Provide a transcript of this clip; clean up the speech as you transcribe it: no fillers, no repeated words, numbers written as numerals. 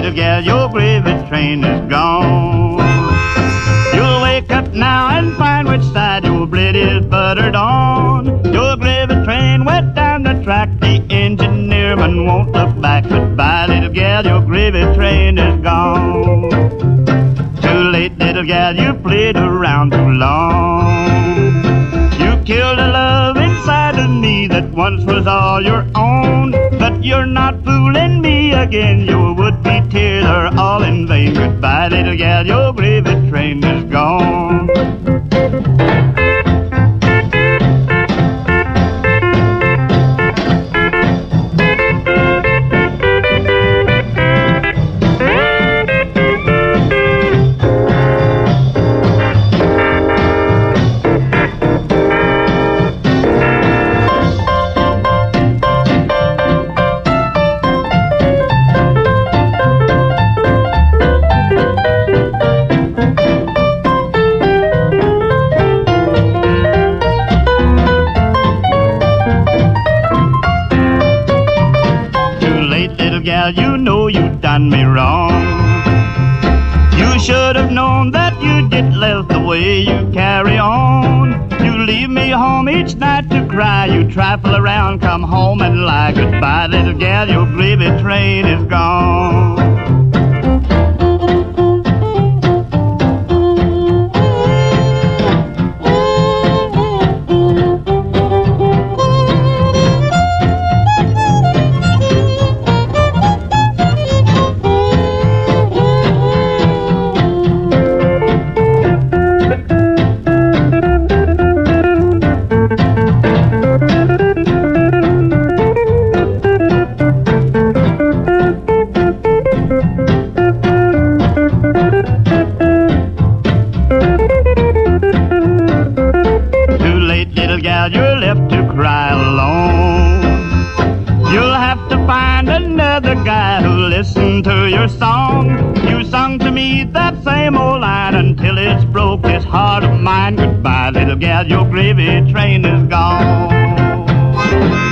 little gal, your gravy train is gone. You'll wake up now and find which side your bread is buttered on. Your gravy train went down the track, the engineerman won't look back. Goodbye, little gal, your gravy train is gone. Too late, little gal, you played around too long. You killed a love inside of me that once was all your own. But you're not fooling me again, your would-be tears are all in vain. Goodbye, little gal, your gravy train is gone. Gal, you know you done me wrong. You should have known that you'd get left the way you carry on. You leave me home each night to cry. You trifle around, come home and lie. Goodbye, little gal, your gravy train is gone. Gal, you're left to cry alone. You'll have to find another guy who'll listen to your song. You sung to me that same old line until it's broke this heart of mine. Goodbye, little gal, your gravy train is gone.